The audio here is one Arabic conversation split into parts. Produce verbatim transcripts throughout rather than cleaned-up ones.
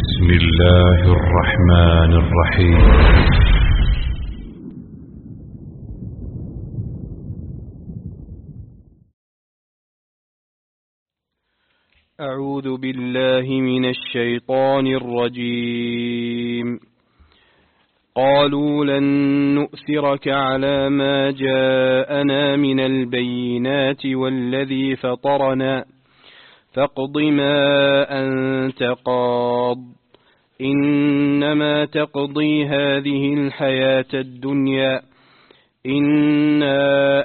بسم الله الرحمن الرحيم. أعوذ بالله من الشيطان الرجيم. قالوا لن نؤثرك على ما جاءنا من البينات والذي فطرنا فاقض ما أنت قاض إنما تقضي هذه الحياة الدنيا إنا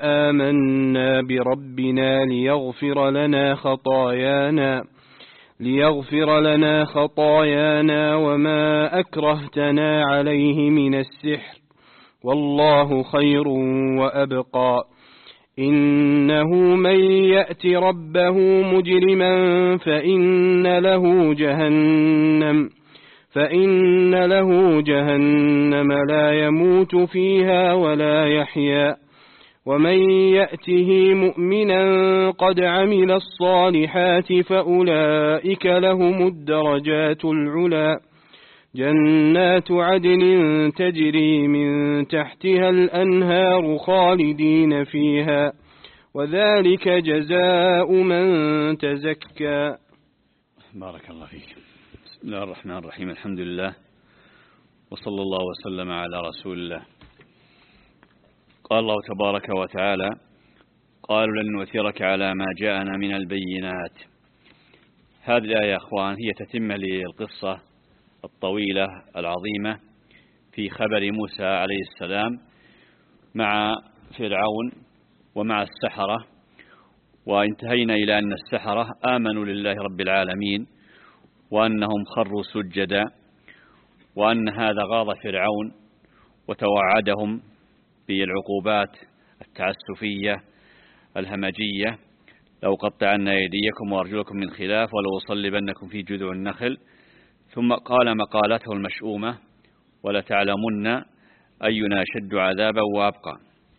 آمنا بربنا ليغفر لنا خطايانا ليغفر لنا خطايانا وما أكرهتنا عليه من السحر والله خير وأبقى إنه من يأت ربه مجرما فإن له جهنم فإن له جهنم لا يموت فيها ولا يحيا ومن يأته مؤمنا قد عمل الصالحات فأولئك لهم الدرجات العلى جنات عدن تجري من تحتها الأنهار خالدين فيها وذلك جزاء من تزكى. بارك الله فيك. بسم الله الرحمن الرحيم. الحمد لله وصلى الله وسلم على رسول الله. قال الله تبارك وتعالى: قالوا لن نؤثرك على ما جاءنا من البينات. هذه الآية يا أخوان هي تتمة للقصة الطويلة العظيمة في خبر موسى عليه السلام مع فرعون ومع السحرة، وانتهينا إلى أن السحرة آمنوا لله رب العالمين وأنهم خروا سجدا، وأن هذا غاض فرعون وتوعدهم بالعقوبات التعسفية الهمجية: لو قطعنا أيديكم وأرجلكم من خلاف ولو أصلبنكم في جذوع النخل. ثم قال مقالته المشؤومة: ولتعلمن أينا أشد عذابا وأبقى.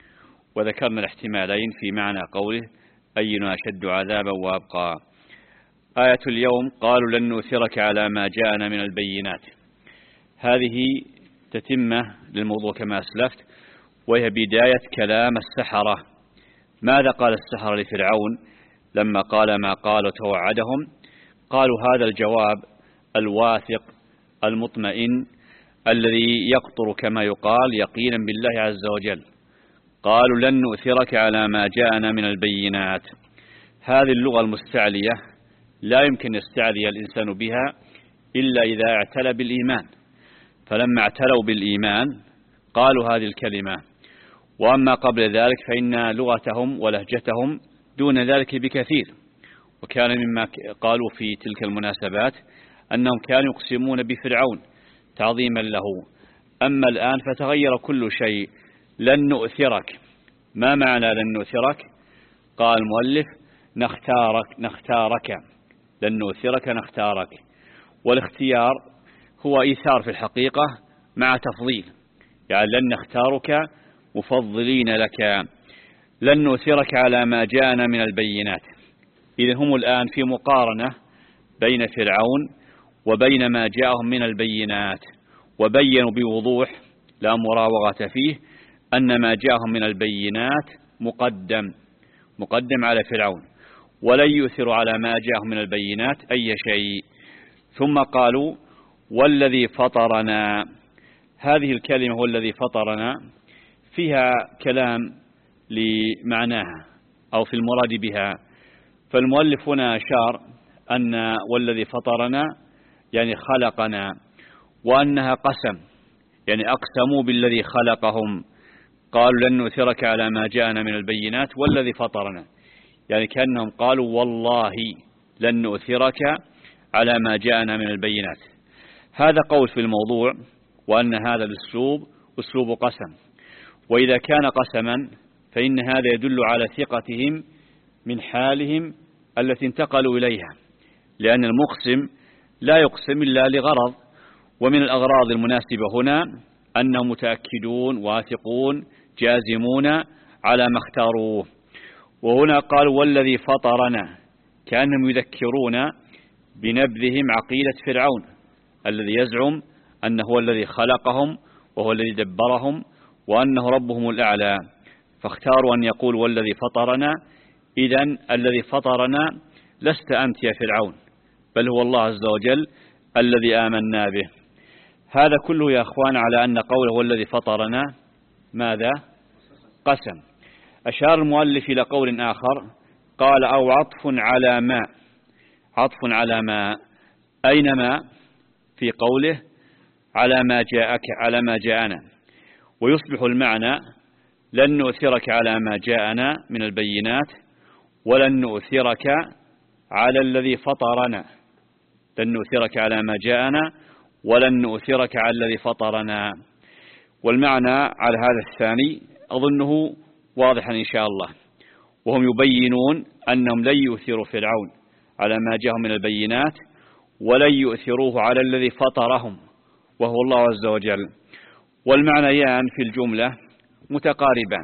وذكرنا الاحتمالين في معنى قوله أينا أشد عذابا وأبقى. آية اليوم: قالوا لن نؤثرك على ما جاءنا من البينات. هذه تتمة للموضوع كما أسلفت، وهي بداية كلام السحرة. ماذا قال السحرة لفرعون لما قال ما قال وتوعدهم؟ قالوا هذا الجواب الواثق المطمئن الذي يقطر كما يقال يقينا بالله عز وجل. قالوا لن نؤثرك على ما جاءنا من البينات. هذه اللغة المستعلية لا يمكن يستعلي الإنسان بها إلا إذا اعتلى بالإيمان، فلما اعتلوا بالإيمان قالوا هذه الكلمة. وأما قبل ذلك فإن لغتهم ولهجتهم دون ذلك بكثير، وكان مما قالوا في تلك المناسبات أنهم كانوا يقسمون بفرعون تعظيما له. أما الآن فتغير كل شيء. لن نؤثرك. ما معنى لن نؤثرك؟ قال المؤلف: نختارك نختارك لن نؤثرك نختارك. والاختيار هو إيثار في الحقيقة مع تفضيل، يعني لن نختارك مفضلين لك. لن نؤثرك على ما جاءنا من البينات. إذن هم الآن في مقارنة بين فرعون وبين ما جاءهم من البينات، وبينوا بوضوح لا مراوغة فيه أن ما جاءهم من البينات مقدم مقدم على فرعون، ولن يؤثر على ما جاءهم من البينات أي شيء. ثم قالوا والذي فطرنا. هذه الكلمة والذي فطرنا فيها كلام لمعناها أو في المراد بها. فالمؤلف هنا أشار أن والذي فطرنا يعني خلقنا، وأنها قسم يعني أقسموا بالذي خلقهم. قالوا لن نؤثرك على ما جاءنا من البينات والذي فطرنا، يعني كأنهم قالوا والله لن نؤثرك على ما جاءنا من البينات. هذا قول في الموضوع، وأن هذا الأسلوب أسلوب قسم. وإذا كان قسما فإن هذا يدل على ثقتهم من حالهم التي انتقلوا إليها، لأن المقسم لا يقسم إلا لغرض، ومن الأغراض المناسبة هنا أنهم متأكدون واثقون جازمون على ما اختاروه. وهنا قالوا والذي فطرنا، كأنهم يذكرون بنبذهم عقيدة فرعون الذي يزعم أنه هو الذي خلقهم وهو الذي دبرهم وأنه ربهم الأعلى، فاختاروا أن يقول والذي فطرنا. إذن الذي فطرنا لست أنت يا فرعون، بل هو الله عز وجل الذي آمنا به. هذا كله يا أخوان على أن قوله هو الذي فطرنا ماذا؟ قسم. أشار المؤلف إلى قول آخر قال أو عطف على ما. عطف على ما أين ما؟ في قوله على ما جاءك على ما جاءنا، ويصبح المعنى لن نؤثرك على ما جاءنا من البينات ولن نؤثرك على الذي فطرنا. لن نؤثرك على ما جاءنا ولن نؤثرك على الذي فطرنا. والمعنى على هذا الثاني أظنه واضحا إن شاء الله، وهم يبينون أنهم لن يؤثروا فرعون على ما جاءهم من البينات ولن يؤثروه على الذي فطرهم وهو الله عز وجل. والمعنيان في الجملة متقاربان،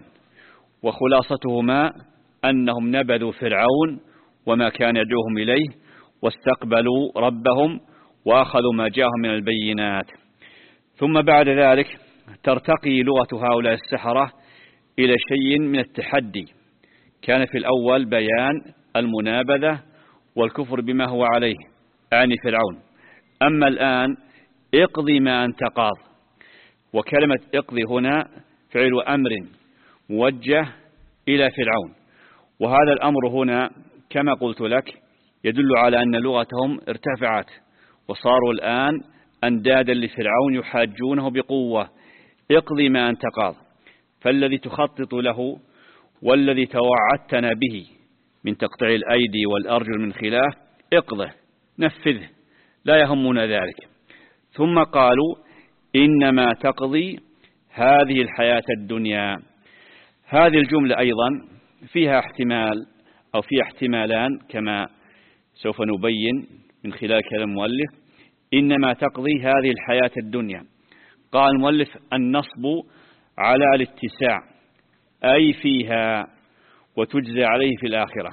وخلاصتهما أنهم نبذوا فرعون وما كان يدعوهم إليه واستقبلوا ربهم وأخذوا ما جاءهم من البينات. ثم بعد ذلك ترتقي لغة هؤلاء السحرة إلى شيء من التحدي. كان في الأول بيان المنابذة والكفر بما هو عليه أعني فرعون، أما الآن اقضي ما أنت قاض. وكلمة اقضي هنا فعل أمر موجه إلى فرعون، وهذا الأمر هنا كما قلت لك يدل على أن لغتهم ارتفعت وصاروا الآن أندادا لفرعون يحاجونه بقوة. اقضي ما أنت قاض، فالذي تخطط له والذي توعدتنا به من تقطيع الأيدي والأرجل من خلاف اقضه نفذه لا يهمنا ذلك. ثم قالوا إنما تقضي هذه الحياة الدنيا. هذه الجملة أيضا فيها احتمال أو فيها احتمالان كما سوف نبين من خلال كلام المؤلف. إنما تقضي هذه الحياة الدنيا، قال المؤلف النصب على الاتساع أي فيها وتجزى عليه في الآخرة.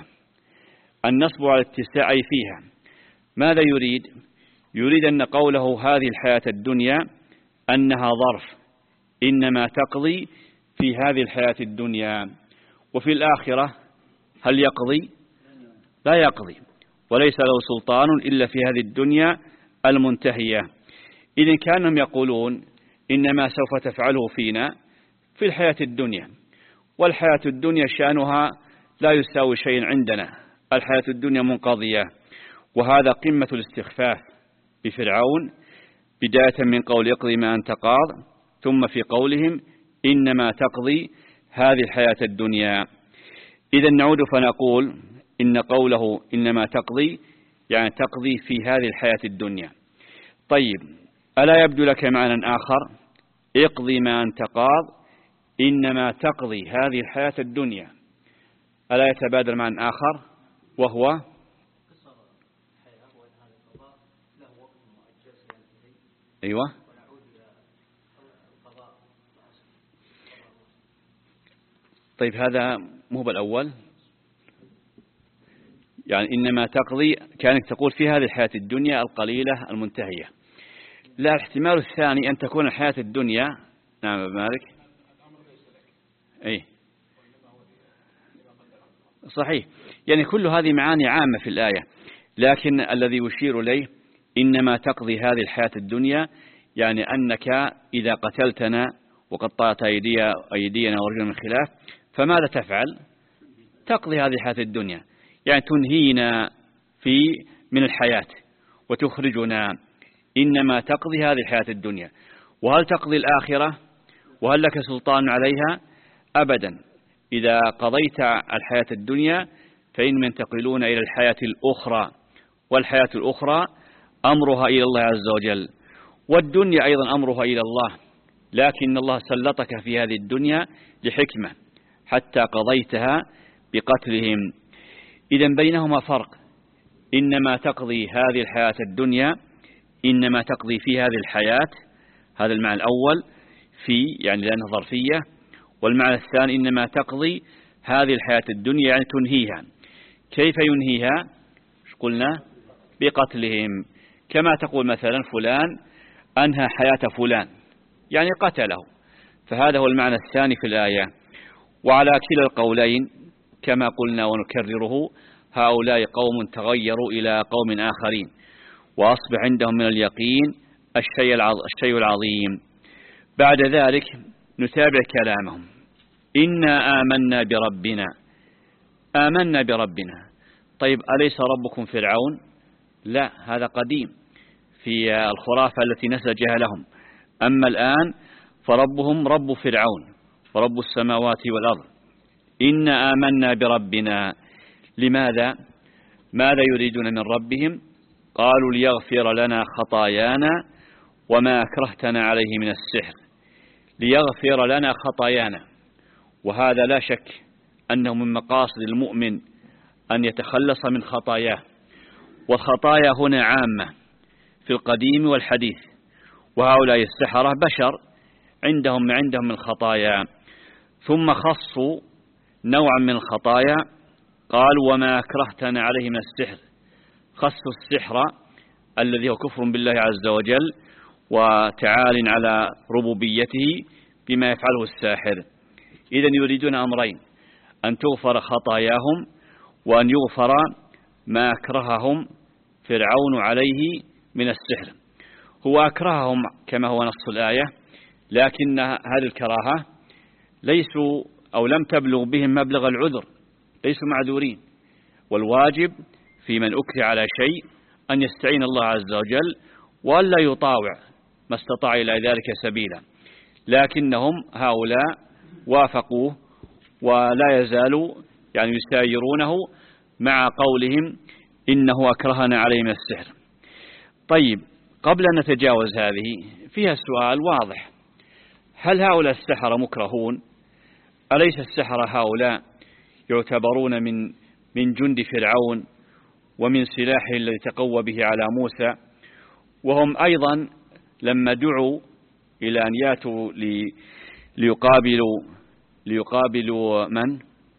النصب على الاتساع أي فيها. ماذا يريد؟ يريد أن قوله هذه الحياة الدنيا أنها ظرف، إنما تقضي في هذه الحياة الدنيا، وفي الآخرة هل يقضي؟ لا يقضي، وليس له سلطان إلا في هذه الدنيا المنتهية. إذن كانهم يقولون إنما سوف تفعله فينا في الحياة الدنيا، والحياة الدنيا شأنها لا يساوي شيء عندنا، الحياة الدنيا منقضية. وهذا قمة الاستخفاف بفرعون، بداية من قول يقضي ما أنت قاض، ثم في قولهم إنما تقضي هذه الحياة الدنيا. إذا نعود فنقول إن قوله إنما تقضي يعني تقضي في هذه الحياة الدنيا. طيب، ألا يبدو لك معنى آخر؟ اقضي ما أنت قاض إنما تقضي هذه الحياة الدنيا، ألا يتبادر معنى آخر وهو أيوة طيب هذا مو بالأول، يعني إنما تقضي كانك تقول في هذه الحياة الدنيا القليلة المنتهية. لا، الاحتمال الثاني أن تكون الحياة الدنيا. نعم أبو مالك. أي صحيح، يعني كل هذه معاني عامة في الآية، لكن الذي يشير إليه إنما تقضي هذه الحياة الدنيا يعني أنك إذا قتلتنا وقطعت أيدينا ورجلنا من خلاف فماذا تفعل؟ تقضي هذه الحياة الدنيا، يعني تنهينا في من الحياة وتخرجنا. إنما تقضي هذه الحياة الدنيا. وهل تقضي الآخرة؟ وهل لك سلطان عليها؟ أبدا. إذا قضيت الحياة الدنيا فإنهم ينتقلون إلى الحياة الأخرى، والحياة الأخرى أمرها إلى الله عز وجل، والدنيا أيضا أمرها إلى الله، لكن الله سلطك في هذه الدنيا لحكمة حتى قضيتها بقتلهم. إذا بينهما فرق. إنما تقضي هذه الحياة الدنيا، إنما تقضي في هذه الحياة، هذا المعنى الأول في يعني لأنها ظرفية، والمعنى الثاني إنما تقضي هذه الحياة الدنيا يعني تنهيها. كيف ينهيها؟ قلنا بقتلهم. كما تقول مثلا فلان أنهى حياة فلان، يعني قتله، فهذا هو المعنى الثاني في الآية. وعلى كلا القولين كما قلنا ونكرره، هؤلاء قوم تغيروا إلى قوم آخرين وأصبح عندهم من اليقين الشيء العظيم. بعد ذلك نتابع كلامهم: إنا آمنا بربنا. آمنا بربنا، طيب أليس ربكم فرعون؟ لا، هذا قديم في الخرافة التي نسجها لهم. أما الآن فربهم رب فرعون ورب السماوات والأرض. إنا آمنا بربنا. لماذا؟ ماذا يريدون من ربهم؟ قالوا ليغفر لنا خطايانا وما أكرهتنا عليه من السحر. ليغفر لنا خطايانا، وهذا لا شك أنه من مقاصد المؤمن أن يتخلص من خطاياه، والخطايا هنا عامة في القديم والحديث، وهؤلاء السحرة بشر عندهم ما عندهم من خطايا، ثم خصوا نوعا من الخطايا قالوا وما أكرهتنا عليه من السحر. خصوا السحر الذي هو كفر بالله عز وجل وتعال على ربوبيته بما يفعله الساحر. إذن يريدون أمرين: أن تغفر خطاياهم وأن يغفر ما أكرههم فرعون عليه من السحر. هو أكرههم كما هو نص الآية، لكن هذه الكراهة ليسوا أو لم تبلغ بهم مبلغ العذر، ليسوا معذورين، والواجب في من أكره على شيء أن يستعين الله عز وجل وألا يطاوع ما استطاع إلى ذلك سبيلا. لكنهم هؤلاء وافقوه ولا يزالوا يعني يسايرونه مع قولهم إنه أكرهنا عليه من السحر. طيب، قبل أن نتجاوز هذه فيها سؤال واضح: هل هؤلاء السحرة مكرهون؟ أليس السحرة هؤلاء يعتبرون من من جند فرعون ومن سلاحه الذي تقوى به على موسى؟ وهم أيضا لما دعوا إلى أن ياتوا ليقابلوا ليقابلوا من؟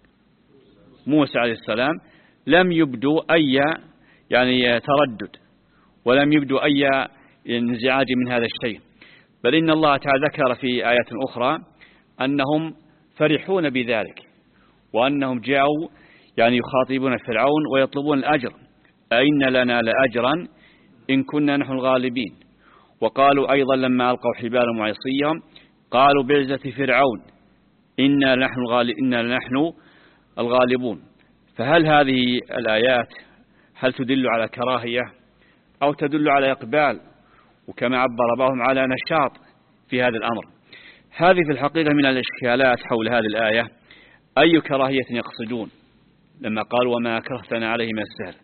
موسى عليه السلام، لم يبدوا أي يعني تردد ولم يبدوا أي انزعاج من هذا الشيء، بل إن الله تعالى ذكر في آيات أخرى أنهم فرحون بذلك، وأنهم جاءوا يعني يخاطبون فرعون ويطلبون الأجر: أئن لنا لأجرا إن كنا نحن الغالبين. وقالوا أيضا لما ألقوا حبالهم وعصيهم قالوا بعزة فرعون إنا نحن الغالب إنا نحن الغالبون. فهل هذه الآيات هل تدل على كراهية أو تدل على إقبال، وكما عبر بعضهم على نشاط في هذا الأمر؟ هذه في الحقيقة من الإشكالات حول هذه الآية. أي كراهية يقصدون لما قالوا وما أكرهتنا عليه من السحر؟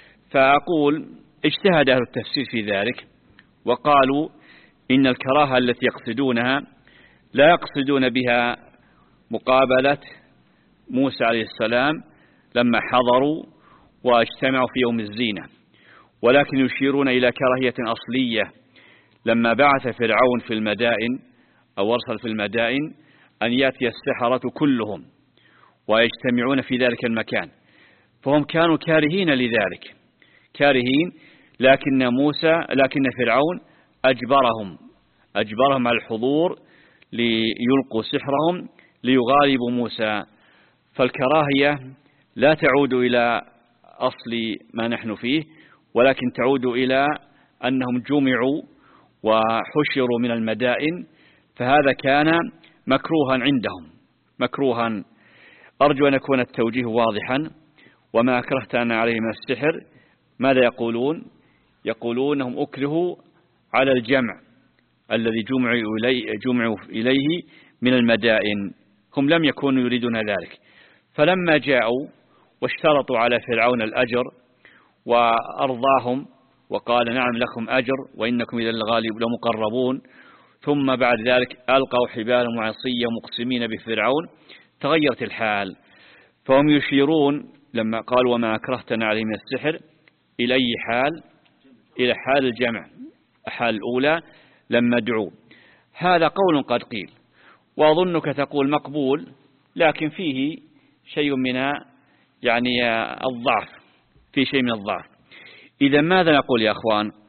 فأقول اجتهد أهل التفسير في ذلك وقالوا إن الكراهة التي يقصدونها لا يقصدون بها مقابلة موسى عليه السلام لما حضروا واجتمعوا في يوم الزينة، ولكن يشيرون إلى كراهية أصلية لما بعث فرعون في المدائن أو أرسل في المدائن أن يأتي السحرة كلهم ويجتمعون في ذلك المكان، فهم كانوا كارهين لذلك كارهين لكن موسى لكن فرعون أجبرهم أجبرهم على الحضور ليلقوا سحرهم ليغالبوا موسى. فالكراهية لا تعود إلى أصل ما نحن فيه، ولكن تعود إلى أنهم جمعوا وحشروا من المدائن، فهذا كان مكروها عندهم مكروها. أرجو أن يكون التوجيه واضحا. وما أكرهتنا عليه من السحر، ماذا يقولون؟ يقولون هم أكرهوا على الجمع الذي جمعوا إليه, جمعوا إليه من المدائن، هم لم يكونوا يريدون ذلك. فلما جاءوا واشترطوا على فرعون الأجر وأرضاهم وقال نعم لكم أجر وإنكم إذا الغالب لمقربون، ثم بعد ذلك ألقوا حبالهم وعصيا مقسمين بفرعون، تغيرت الحال. فهم يشيرون لما قالوا وما أكرهتنا عليه من السحر إلى أي حال؟ إلى حال الجمع، حال الأولى لما دعوا. هذا قول قد قيل، وأظنك تقول مقبول، لكن فيه شيء من يعني الضعف، في شيء من الضعف. إذا ماذا نقول يا أخوان؟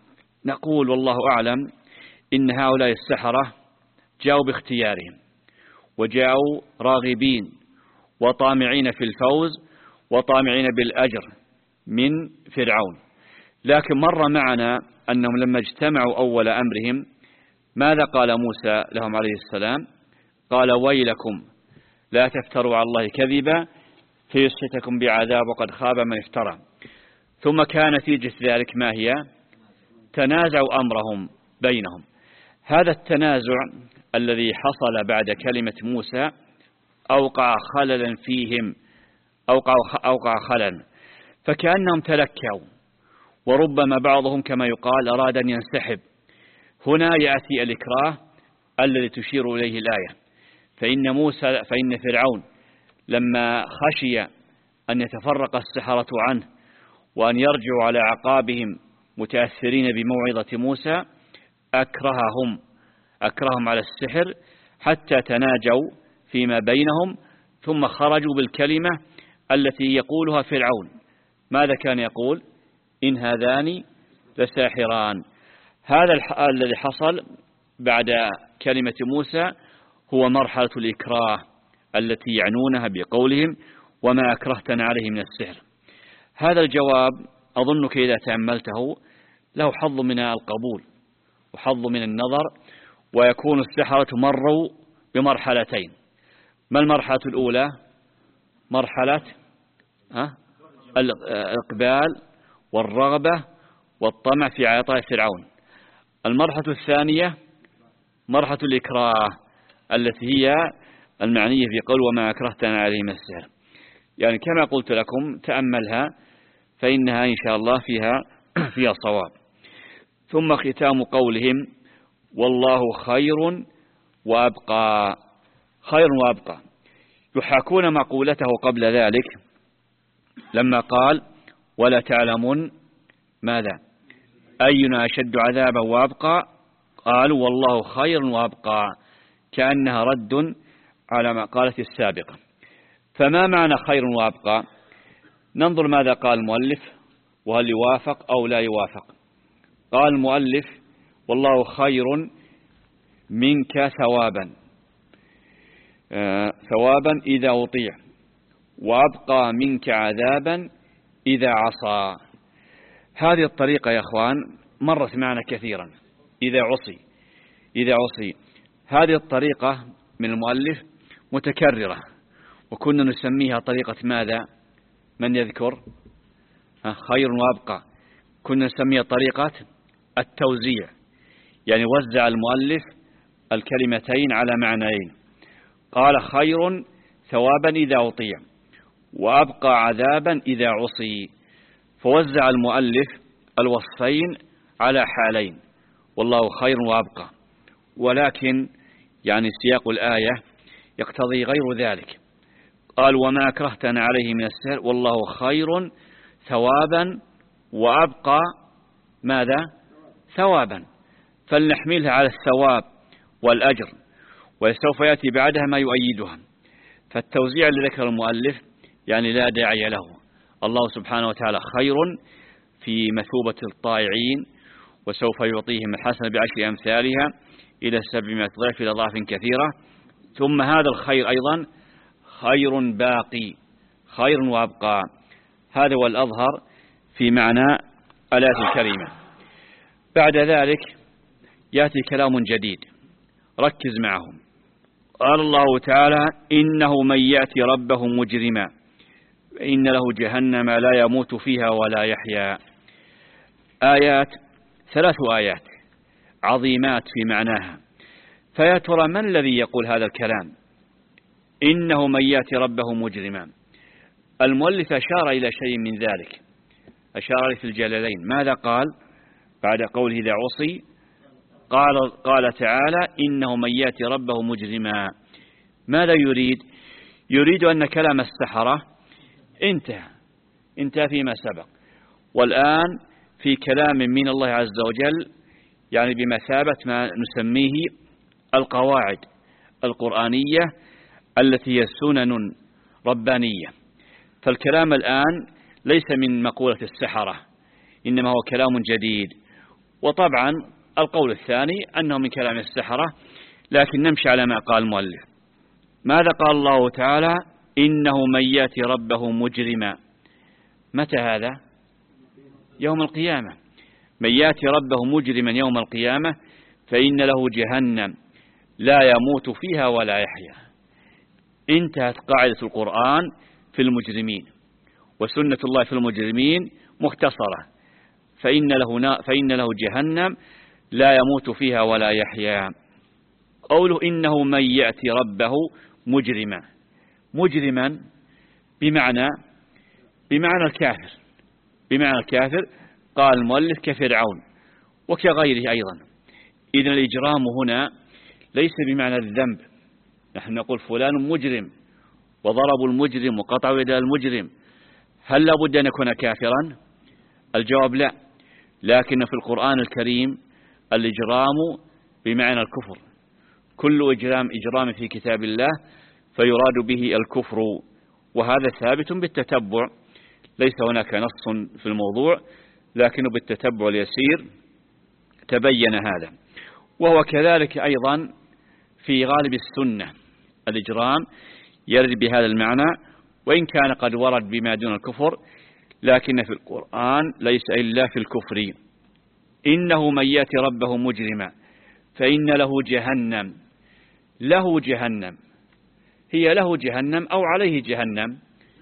نقول والله أعلم إن هؤلاء السحرة جاءوا باختيارهم، وجاءوا راغبين وطامعين في الفوز وطامعين بالأجر من فرعون. لكن مر معنا أنهم لما اجتمعوا أول أمرهم ماذا قال موسى لهم عليه السلام؟ قال ويلكم لا تفتروا على الله كذبا فيسحتكم بعذاب وقد خاب من افترى. ثم كان نتيجة ذلك ما هي؟ تنازعوا أمرهم بينهم. هذا التنازع الذي حصل بعد كلمة موسى أوقع خللا فيهم، أوقع, أوقع خللا، فكأنهم تلكوا، وربما بعضهم كما يقال أراد أن ينسحب. هنا يأتي الإكراه الذي تشير إليه الآية، فإن موسى فإن فرعون لما خشي أن يتفرق السحرة عنه وأن يرجعوا على عقابهم متأثرين بموعظة موسى أكرههم أكرههم على السحر حتى تناجوا فيما بينهم، ثم خرجوا بالكلمة التي يقولها فرعون. ماذا كان يقول؟ إن هذان لساحران. هذا الذي حصل بعد كلمة موسى هو مرحلة الإكراه التي يعنونها بقولهم وما أكرهتنا عليه من السحر. هذا الجواب أظنك إذا تأملته له حظ من القبول وحظ من النظر، ويكون السحرة مروا بمرحلتين. ما المرحلة الأولى؟ مرحلة الإقبال والرغبة والطمع في عطاء فرعون. المرحلة الثانية مرحلة الإكراه التي هي المعنية في قول وما أكرهتنا عليه من السحر. يعني كما قلت لكم تأملها فإنها إن شاء الله فيها فيها صواب. ثم ختام قولهم والله خير وأبقى. خير وأبقى يحاكون مقولته قبل ذلك لما قال ولا تعلمون ماذا أينا أشد عذابا وأبقى، قالوا والله خير وأبقى، كأنها رد على ما قالت السابقة. فما معنى خير وأبقى؟ ننظر ماذا قال المؤلف وهل يوافق أو لا يوافق. قال المؤلف والله خير منك ثوابا آه ثوابا إذا أطيع، وأبقى منك عذابا إذا عصى. هذه الطريقة يا أخوان مرت معنا كثيرا. إذا عصي إذا عصي هذه الطريقة من المؤلف متكررة، وكنا نسميها طريقة ماذا؟ من يذكر؟ خير وأبقى. كنا نسميها طريقة التوزيع، يعني وزع المؤلف الكلمتين على معنيين. قال خير ثوابا إذا أطيع وأبقى عذابا إذا عصي، فوزع المؤلف الوصفين على حالين والله خير وأبقى. ولكن يعني سياق الآية يقتضي غير ذلك. قال وما أكرهتنا عليه من السحر والله خير ثوابا وأبقى ماذا؟ ثوابا. فلنحملها على الثواب والأجر، وسوف يأتي بعدها ما يؤيدها. فالتوزيع اللي ذكر المؤلف يعني لا داعي له. الله سبحانه وتعالى خير في مثوبة الطائعين، وسوف يعطيهم الحسنة بعشر أمثالها إلى سبعمائة ضعف إلى ضعف كثيرة. ثم هذا الخير أيضا خير باقي، خير وأبقى. هذا هو الأظهر في معنى الآية الكريمة. بعد ذلك يأتي كلام جديد، ركز معهم. قال الله تعالى إنه من يأتي ربه مجرما إن له جهنم لا يموت فيها ولا يحيا. آيات، ثلاث آيات عظيمات في معناها. فيا ترى من الذي يقول هذا الكلام؟ إنه من يأتي ربه مجرما. المؤلف أشار إلى شيء من ذلك، أشار في الجلالين. ماذا قال بعد قوله إذا عصي؟ قال, قال تعالى إنه من يأتي ربه مجرما. ماذا يريد؟ يريد أن كلام السحرة انتهى انتهى فيما سبق، والآن في كلام من الله عز وجل، يعني بمثابة ما نسميه القواعد القرآنية التي هي سنن ربانية. فالكلام الآن ليس من مقولة السحرة، إنما هو كلام جديد، وطبعا القول الثاني أنه من كلام السحرة، لكن نمشي على ما قال المؤلف. ماذا قال الله تعالى؟ إنه من يأتي ربه مجرما. متى هذا؟ يوم القيامة. من يأتي ربه مجرما يوم القيامة فإن له جهنم لا يموت فيها ولا يحيا. انتهت قاعدة القرآن في المجرمين، وسنة الله في المجرمين مختصرة، فإن له, فإن له جهنم لا يموت فيها ولا يحيا. قوله إنه من يأتي ربه مجرما، مجرما بمعنى بمعنى الكافر، بمعنى الكافر. قال المؤلف كفرعون وكغيره أيضا. إذن الإجرام هنا ليس بمعنى الذنب. نحن نقول فلان مجرم وضربوا المجرم وقطعوا يد المجرم، هل لابد أن يكون كافرا؟ الجواب لا، لكن في القرآن الكريم الإجرام بمعنى الكفر. كل إجرام إجرام في كتاب الله فيراد به الكفر، وهذا ثابت بالتتبع، ليس هناك نص في الموضوع، لكنه بالتتبع اليسير تبين هذا. وهو كذلك أيضا في غالب السنة الإجرام يرد بهذا المعنى، وإن كان قد ورد بما دون الكفر، لكن في القرآن ليس إلا في الكفر. إنه من يأتي ربه مجرما فإن له جهنم. له جهنم، هي له جهنم أو عليه جهنم؟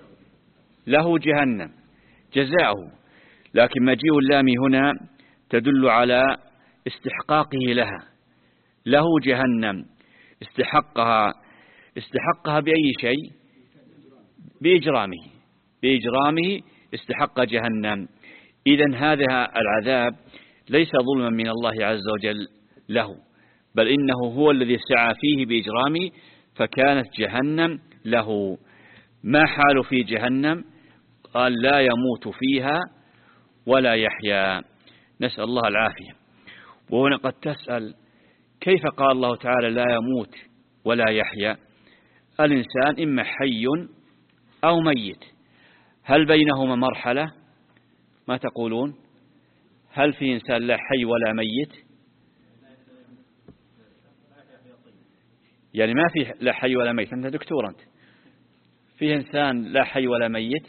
له جهنم جزاؤه، لكن مجيء اللام هنا تدل على استحقاقه لها. له جهنم استحقها، استحقها بأي شيء؟ بإجرامه، بإجرامه استحق جهنم. إذن هذا العذاب ليس ظلما من الله عز وجل له، بل إنه هو الذي سعى فيه بإجرامه، فكانت جهنم له. ما حال في جهنم؟ قال لا يموت فيها ولا يحيا، نسأل الله العافية. وهنا قد تسأل كيف قال الله تعالى لا يموت ولا يحيا؟ الإنسان إما حي أو ميت، هل بينهما مرحلة؟ ما تقولون؟ هل في إنسان لا حي ولا ميت؟ يعني ما في لا حي ولا ميت، أنت دكتور أنت، في إنسان لا حي ولا ميت؟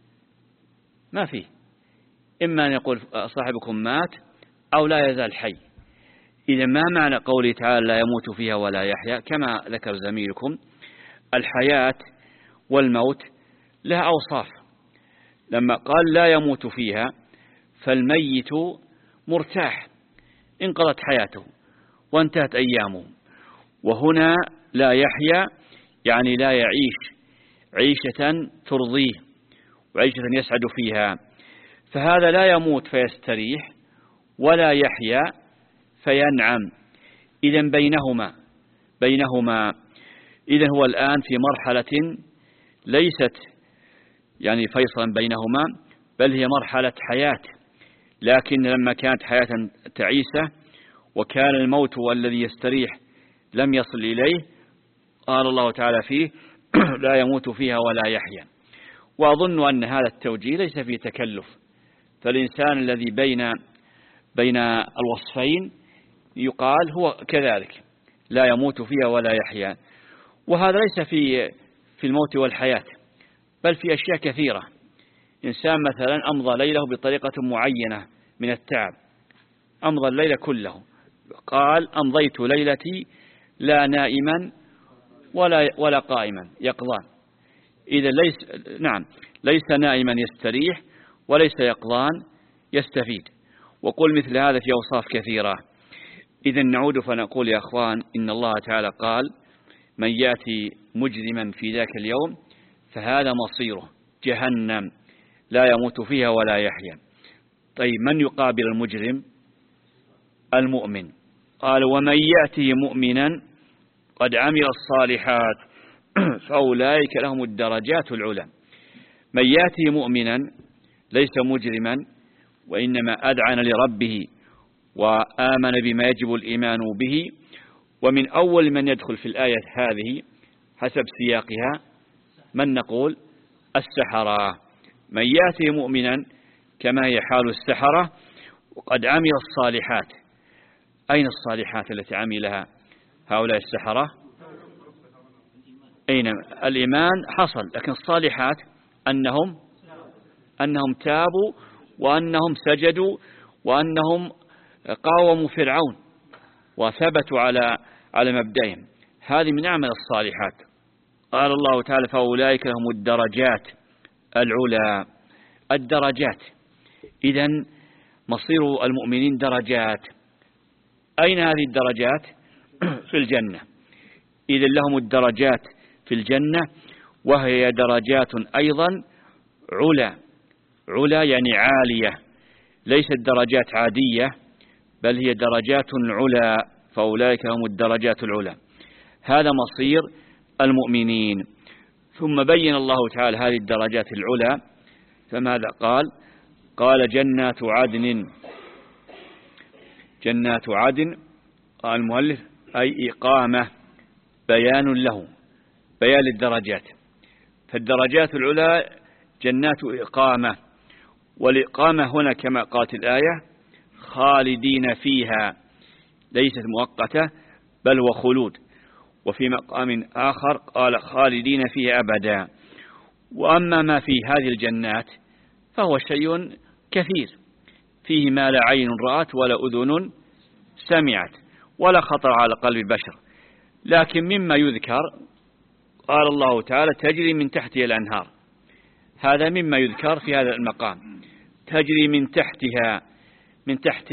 ما فيه. إما أن يقول صاحبكم مات أو لا يزال حي. إذا ما معنى قوله تعالى لا يموت فيها ولا يحيا؟ كما ذكر زميلكم الحياة والموت لها أوصاف. لما قال لا يموت فيها فالميت مرتاح، انقضت حياته وانتهت أيامه، وهنا لا يحيا يعني لا يعيش عيشة ترضيه وعيشة يسعد فيها. فهذا لا يموت فيستريح ولا يحيا فينعم. إذن بينهما بينهما إذن هو الآن في مرحلة ليست يعني فيصلا بينهما، بل هي مرحلة حياة. لكن لما كانت حياة تعيسة وكان الموت الذي يستريح لم يصل إليه، قال الله تعالى فيه لا يموت فيها ولا يحيا. وأظن أن هذا التوجيه ليس فيه تكلف، فالإنسان الذي بين بين الوصفين يقال هو كذلك لا يموت فيها ولا يحيا. وهذا ليس في في الموت والحياة، بل في أشياء كثيرة. إنسان مثلا أمضى ليله بطريقة معينة من التعب، أمضى الليل كله، قال أمضيت ليلتي لا نائما ولا ولا قائما يقظان. إذا ليس نعم ليس نائما يستريح وليس يقظان يستفيد. وقل مثل هذا في أوصاف كثيرة. إذا نعود فنقول يا أخوان إن الله تعالى قال من يأتي مجرما في ذاك اليوم فهذا مصيره جهنم لا يموت فيها ولا يحيا. طيب من يقابل المجرم؟ المؤمن. قال ومن يأتي مؤمنا قد عمل الصالحات فأولئك لهم الدرجات العلى. من يأتي مؤمنا ليس مجرما، وإنما أذعن لربه وآمن بما يجب الإيمان به. ومن أول من يدخل في الآية هذه حسب سياقها من نقول؟ السحرة. من يأتي مؤمنا كما هي حال السحرة، وقد عمل الصالحات. أين الصالحات التي عملها هؤلاء السحرة؟ أين الإيمان حصل، لكن الصالحات أنهم أنهم تابوا وأنهم سجدوا وأنهم قاوموا فرعون وثبتوا على على مبدئهم. هذه من أعمال الصالحات. قال الله تعالى فأولئك لهم الدرجات العلى. الدرجات إذن مصير المؤمنين درجات. أين هذه الدرجات؟ في الجنة. إذن لهم الدرجات في الجنة، وهي درجات أيضا علا. علا يعني عالية، ليست درجات عادية، بل هي درجات علا. فأولئك لهم الدرجات العلى. هذا مصير المؤمنين. ثم بين الله تعالى هذه الدرجات العلى، فماذا قال؟ قال جنات عدن. جنات عدن قال المؤلف أي إقامة، بيان له، بيان الدرجات. فالدرجات العلى جنات إقامة، والإقامة هنا كما قالت الآية خالدين فيها، ليست مؤقتة بل هو خلود. وفي مقام آخر قال خالدين فيها أبدا. وأما ما في هذه الجنات فهو شيء كثير، فيه ما لا عين رأت ولا أذن سمعت ولا خطر على قلب بشر. لكن مما يذكر قال الله تعالى تجري من تحتها الأنهار. هذا مما يذكر في هذا المقام، تجري من تحتها، من تحت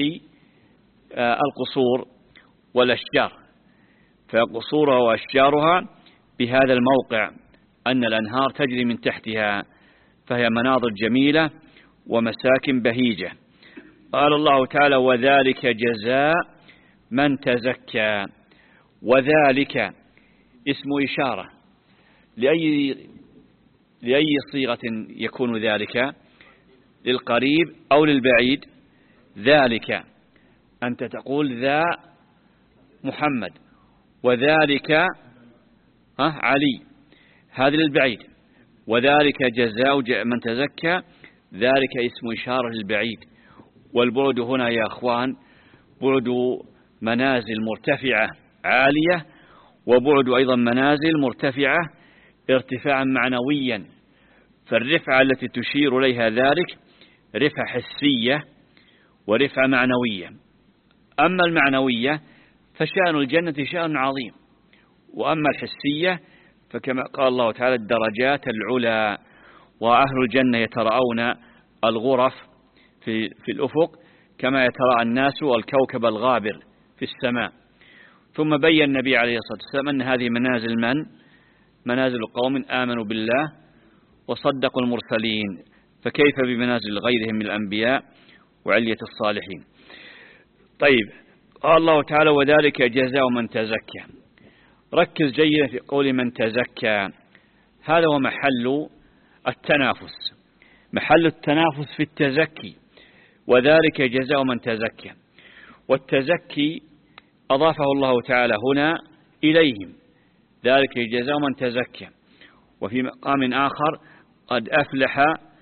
القصور والأشجار، فقصورها وأشجارها بهذا الموقع أن الأنهار تجري من تحتها، فهي مناظر جميلة ومساكن بهيجة. قال الله تعالى وذلك جزاء من تزكى. وذلك اسم إشارة لأي لأي صيغة يكون ذلك؟ للقريب أو للبعيد؟ ذلك أنت تقول ذا محمد، وذلك علي، هذا للبعيد. وذلك جزاء من تزكى، ذلك اسم إشارة للبعيد. والبعد هنا يا أخوان بعد منازل مرتفعة عالية، وبعد أيضا منازل مرتفعة ارتفاعا معنويا. فالرفعة التي تشير إليها ذلك رفعة حسية ورفعة معنوية. أما المعنوية فشأن الجنة شأن عظيم، وأما الحسية فكما قال الله تعالى الدرجات العلى. وأهل الجنة يترأون الغرف في, في الأفق كما يترأى الناس والكوكب الغابر في السماء. ثم بين النبي عليه الصلاة والسلام أن هذه منازل من؟ منازل قوم آمنوا بالله وصدقوا المرسلين، فكيف بمنازل غيرهم من الأنبياء وعلية الصالحين. طيب قال الله تعالى وذلك جزاء من تزكى. ركز جيدا في قول من تزكى، هذا هو محل التنافس، محل التنافس في التزكي. وذلك جزاء من تزكى، والتزكي أضافه الله تعالى هنا إليهم، ذلك جزاء من تزكى. وفي مقام آخر قد أفلح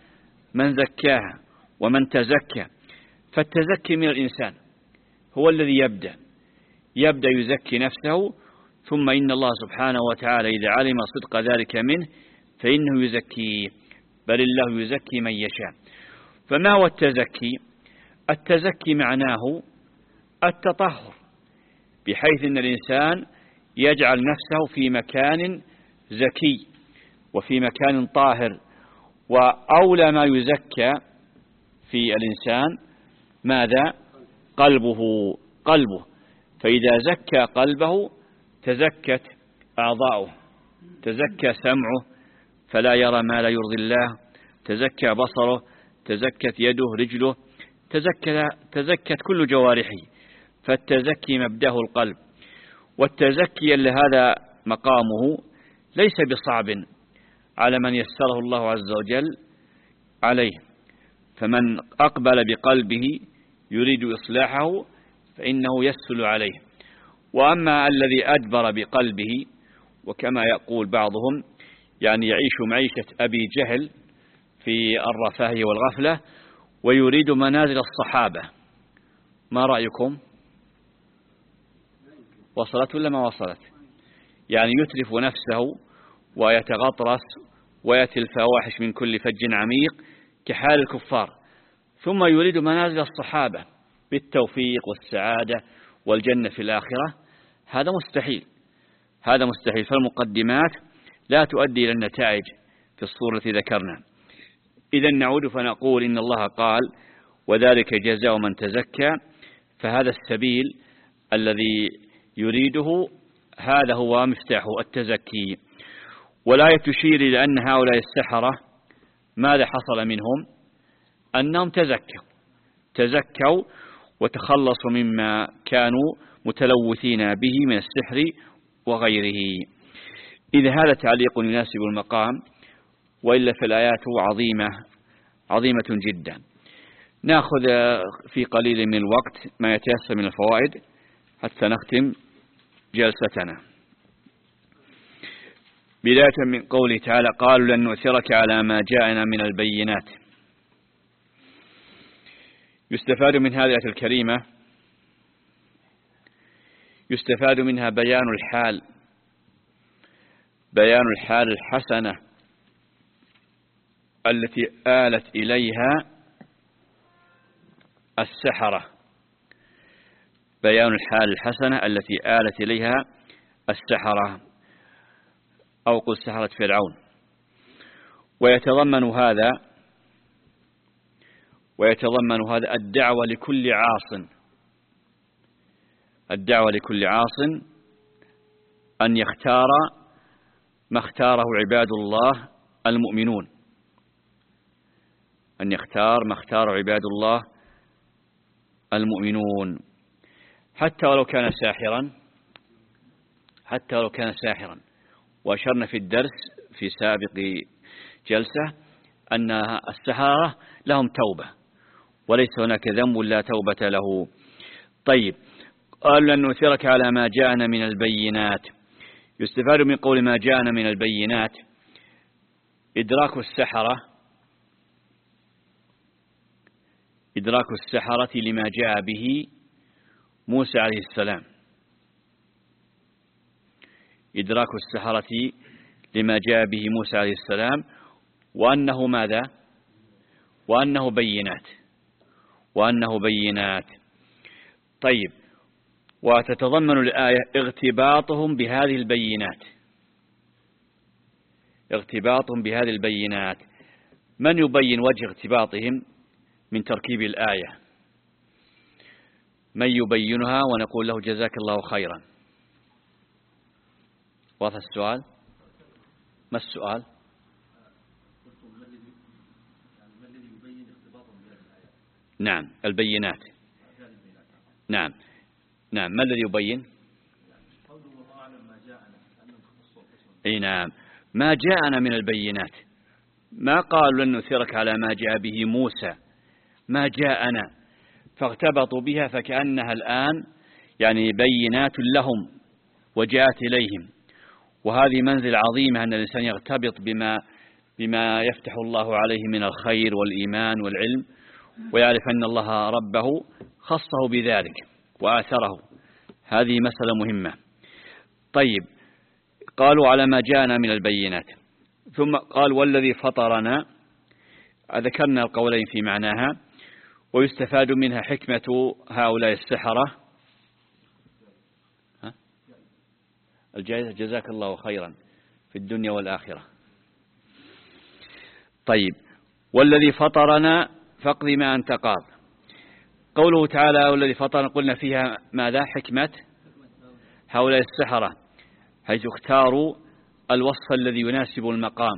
من زكاها ومن تزكى. فالتزكي من الإنسان هو الذي يبدأ يبدأ يزكي نفسه، ثم إن الله سبحانه وتعالى إذا علم صدق ذلك منه فإنه يزكيه، بل الله يزكي من يشاء. فما هو التزكي؟ التزكي معناه التطهر، بحيث أن الإنسان يجعل نفسه في مكان زكي وفي مكان طاهر. وأولى ما يزكى في الإنسان ماذا؟ قلبه قلبه فإذا زكى قلبه تزكت أعضاؤه، تزكى سمعه فلا يرى ما لا يرضي الله، تزكى بصره، تزكت يده رجله، تزكى تزكت كل جوارحه. فالتزكي مبدأه القلب. والتزكي اللي هذا مقامه ليس بصعب على من يسره الله عز وجل عليه، فمن أقبل بقلبه يريد إصلاحه فإنه يسهل عليه. وأما الذي أدبر بقلبه، وكما يقول بعضهم يعني يعيش معيشة أبي جهل في الرفاهية والغفلة ويريد منازل الصحابة، ما رأيكم؟ وصلت ولا ما وصلت؟ يعني يتلف نفسه ويتغطرس ويأتي الفواحش من كل فج عميق كحال الكفار، ثم يريد منازل الصحابة بالتوفيق والسعادة والجنة في الآخرة. هذا مستحيل، هذا مستحيل. فالمقدمات لا تؤدي إلى النتائج في الصورة التي ذكرنا. إذا نعود فنقول إن الله قال وذلك جزاء من تزكى، فهذا السبيل الذي يريده هذا هو مفتاح التزكي. والآية تشير إلى أن هؤلاء السحرة ماذا حصل منهم؟ أنهم تزكوا تزكوا وتخلصوا مما كانوا متلوثين به من السحر وغيره. إذا هذا تعليق يناسب المقام، وإلا فالآيات عظيمة عظيمة جدا. نأخذ في قليل من الوقت ما يتيسر من الفوائد حتى نختم جلستنا. بداية من قوله تعالى قالوا لن نؤثرك على ما جاءنا من البينات. يستفاد من هذه الآية الكريمة يستفاد منها بيان الحال بيان الحال الحسنة التي آلت إليها السحرة بيان الحال الحسنة التي آلت إليها السحرة أو قل سحرة فرعون. ويتضمن هذا ويتضمن هذا الدعوة لكل عاص الدعوة لكل عاص أن يختار ما اختاره عباد الله المؤمنون أن يختار ما اختاره عباد الله المؤمنون حتى ولو كان ساحرا حتى ولو كان ساحرا. وأشرنا في الدرس في سابق جلسة أن السحرة لهم توبة، وليس هناك ذنب لا توبة له. طيب، قال لن نؤثرك على ما جاءنا من البينات. يستفاد من قول ما جاءنا من البينات إدراك السحرة إدراك السحرة لما جاء به موسى عليه السلام إدراك السحرة لما جاء به موسى عليه السلام وأنه ماذا؟ وأنه بينات وأنه بينات. طيب، وتتضمن الآية اغتباطهم بهذه البينات اغتباطهم بهذه البينات. من يبين وجه اغتباطهم من تركيب الآية؟ من يبينها ونقول له جزاك الله خيرا؟ واضح السؤال؟ ما السؤال؟ نعم، البينات. نعم نعم ما الذي يبين؟ اي نعم، ما جاءنا من البينات. ما قالوا لن نؤثرك على ما جاء به موسى، ما جاءنا، فاغتبطوا بها فكأنها الآن يعني بينات لهم وجاءت إليهم. وهذه منزل عظيمة أن الإنسان يغتبط بما بما يفتح الله عليه من الخير والإيمان والعلم، ويعرف أن الله ربه خصه بذلك وآثره. هذه مسألة مهمة. طيب، قالوا على ما جاءنا من البينات، ثم قال والذي فطرنا. ذكرنا القولين في معناها. ويستفاد منها حكمة هؤلاء السحرة. ها؟ الجائزة جزاك الله خيرا في الدنيا والآخرة. طيب، والذي فطرنا فاقض ما أنت قاض. قوله تعالى والذي فطرنا قلنا فيها ماذا؟ حكمة هؤلاء السحرة حيث اختاروا الوصف الذي يناسب المقام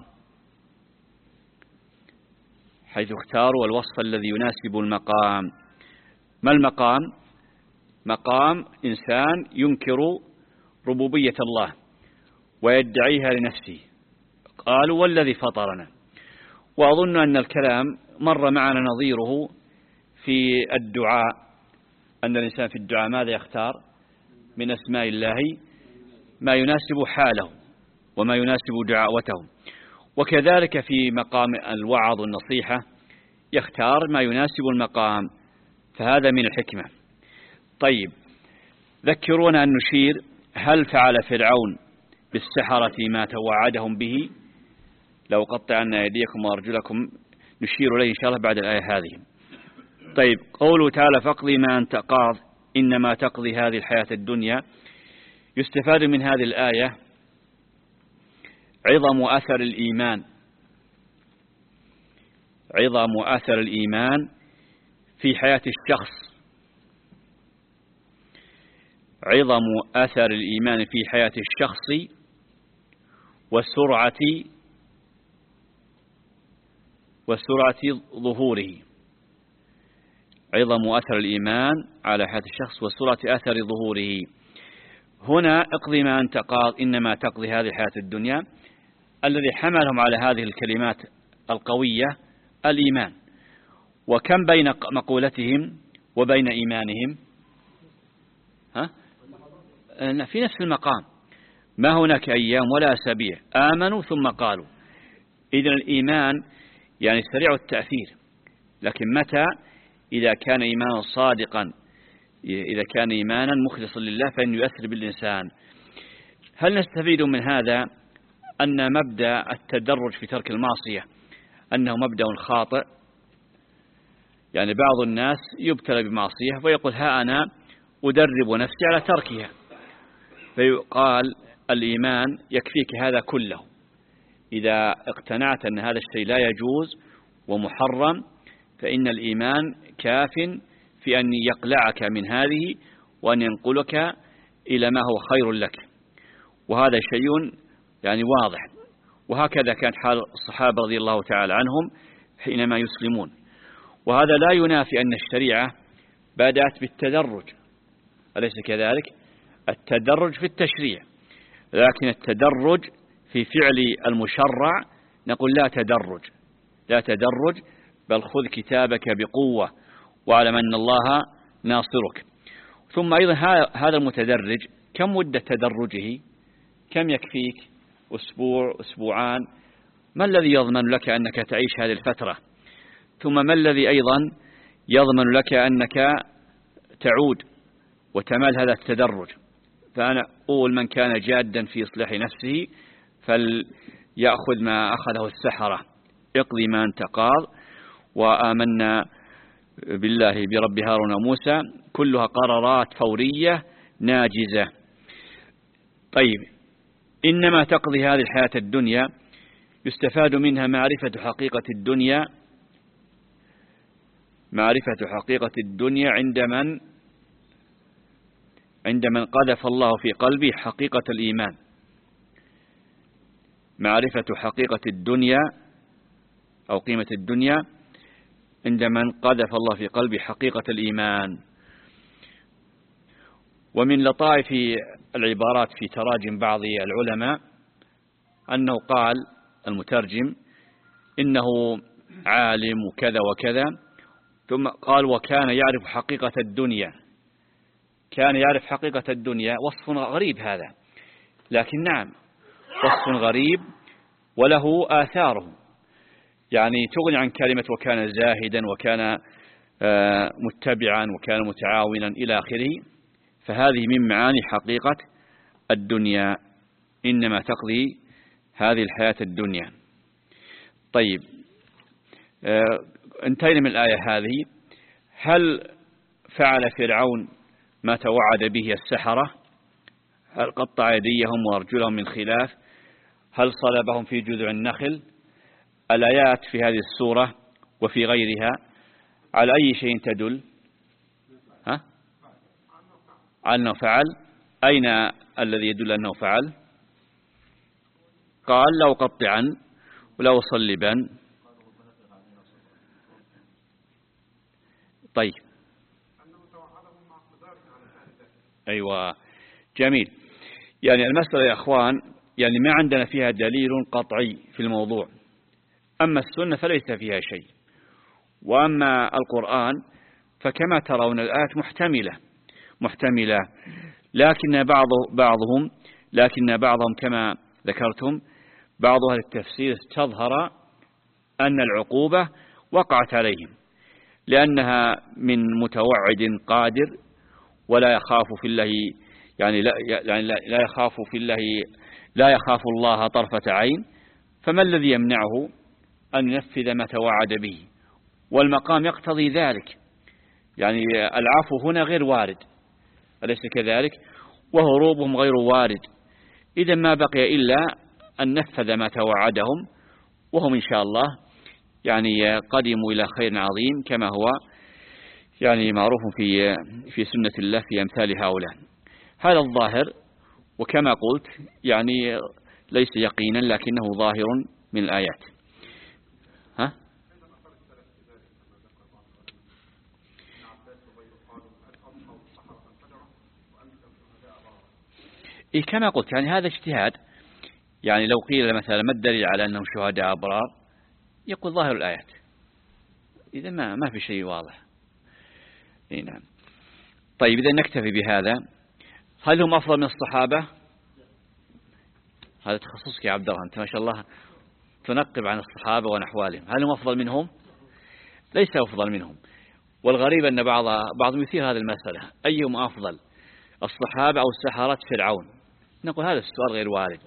حيث اختاروا الوصف الذي يناسب المقام. ما المقام؟ مقام إنسان ينكر ربوبية الله ويدعيها لنفسه. قالوا والذي فطرنا. وأظن أن الكلام مر معنا نظيره في الدعاء، أن الإنسان في الدعاء ماذا يختار؟ من أسماء الله ما يناسب حاله وما يناسب دعوته. وكذلك في مقام الوعظ والنصيحة يختار ما يناسب المقام. فهذا من الحكمة. طيب ذكرونا أن نشير، هل فعل فرعون بالسحرة ما توعدهم به؟ لو قطعن أيديكم وأرجلكم، نشير إليه إن شاء الله بعد الآية هذه. طيب قوله تعالى فاقضي ما أنت قاض إنما تقضي هذه الحياة الدنيا، يستفاد من هذه الآية عظم أثر الإيمان، عظم أثر الإيمان في حياة الشخص، عظم أثر الإيمان في حياة الشخص وسرعة وسرعة ظهوره، عظم أثر الإيمان على حياة الشخص وسرعة أثر ظهوره. هنا اقضي ما أنت قاض إنما تقضي هذه الحياة الدنيا، الذي حملهم على هذه الكلمات القوية الإيمان. وكم بين مقولتهم وبين إيمانهم؟ ها؟ في نفس المقام، ما هناك أيام ولا أسابيع، آمنوا ثم قالوا. إذن الإيمان يعني سريع التأثير، لكن متى؟ إذا كان إيمانا صادقا، إذا كان إيمانا مخلصا لله فإنه يؤثر بالإنسان. هل نستفيد من هذا أن مبدأ التدرج في ترك المعصية أنه مبدأ خاطئ؟ يعني بعض الناس يبتلى بمعصية ويقول ها أنا أدرب نفسي على تركها، فيقال الإيمان يكفيك هذا كله، إذا اقتنعت أن هذا الشيء لا يجوز ومحرم فإن الإيمان كاف في أن يقلعك من هذه وأن ينقلك إلى ما هو خير لك، وهذا شيء يعني واضح. وهكذا كان حال الصحابة رضي الله تعالى عنهم حينما يسلمون. وهذا لا ينافي أن الشريعة بدأت بالتدرج، أليس كذلك؟ التدرج في التشريع، لكن التدرج في فعل المشرع نقول لا تدرج، لا تدرج، بل خذ كتابك بقوة واعلم أن الله ناصرك. ثم أيضا هذا المتدرج كم مدة تدرجه؟ كم يكفيك؟ أسبوع، أسبوعان؟ ما الذي يضمن لك أنك تعيش هذه الفترة؟ ثم ما الذي أيضا يضمن لك أنك تعود وتمال هذا التدرج؟ فأنا أقول من كان جادا في إصلاح نفسه فليأخذ ما أخذه السحرة، اقضي ما أنت قاض وآمنا بالله برب هارون وموسى، كلها قرارات فورية ناجزة. طيب إنما تقضي هذه الحياة الدنيا، يستفاد منها معرفة حقيقة الدنيا، معرفة حقيقة الدنيا عند من عند من قذف الله في قلبه حقيقة الإيمان، معرفة حقيقة الدنيا أو قيمة الدنيا عند من قذف الله في قلبه حقيقة الإيمان. ومن لطائف العبارات في تراجم بعض العلماء أنه قال المترجم إنه عالم وكذا وكذا، ثم قال وكان يعرف حقيقة الدنيا، كان يعرف حقيقة الدنيا. وصف غريب هذا، لكن نعم وصف غريب وله آثاره، يعني تغني عن كلمة وكان زاهدا وكان متبعا وكان متعاونا إلى آخره. فهذه من معاني حقيقة الدنيا، إنما تقضي هذه الحياة الدنيا. طيب انتهينا من الآية هذه. هل فعل فرعون ما توعد به السحرة؟ هل قطع يديهم وأرجلهم من خلاف؟ هل صلبهم في جذع النخل؟ الآيات في هذه السورة وفي غيرها على أي شيء تدل؟ ها؟ أنه فعل. أين الذي يدل أنه فعل؟ قال لو قطعا ولو صلبا. طيب أيوة جميل. يعني المسألة يا أخوان يعني ما عندنا فيها دليل قطعي في الموضوع، أما السنة فليس فيها شيء، وأما القرآن فكما ترون الآيات محتملة محتملة لكن بعض بعضهم لكن بعضهم كما ذكرتم بعض أهل التفسير استظهر أن العقوبة وقعت عليهم لأنها من متوعد قادر ولا يخاف في الله يعني لا يعني لا يخاف في الله لا يخاف الله طرفة عين، فما الذي يمنعه أن ينفذ ما توعد به؟ والمقام يقتضي ذلك، يعني العفو هنا غير وارد، أليس كذلك؟ وهروبهم غير وارد. إذا ما بقي إلا أن نفذ ما توعدهم، وهم إن شاء الله يعني قدموا إلى خير عظيم كما هو يعني معروف في في سنة الله في أمثال هؤلاء. هذا الظاهر، وكما قلت يعني ليس يقينا لكنه ظاهر من الآيات. ها؟ إيه كما قلت يعني هذا اجتهاد، يعني لو قيل مثلا ما الدليل على أنهم شهداء أبرار، يقول ظاهر الآيات، إذا ما ما في شيء واضح. إيه نعم. طيب إذا نكتفي بهذا. هل هم أفضل من الصحابة؟ هذا تخصصك يا عبد الله، أنت ما شاء الله تنقب عن الصحابة ونحوالهم. هل هم أفضل منهم؟ ليس أفضل منهم. والغريب أن بعض بعضهم يثير هذه المسألة، أيهم أفضل، الصحابة أو السحرة فرعون؟ نقول هذا السؤال غير وارد.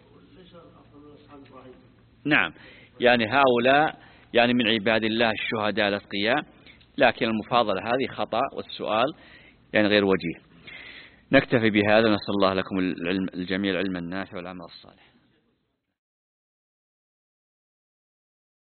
نعم، يعني هؤلاء يعني من عباد الله الشهداء الأتقياء، لكن المفاضلة هذه خطأ، والسؤال يعني غير وجيه. نكتفي بهذا، نسأل الله لكم الجميع العلم النافع والعمل الصالح.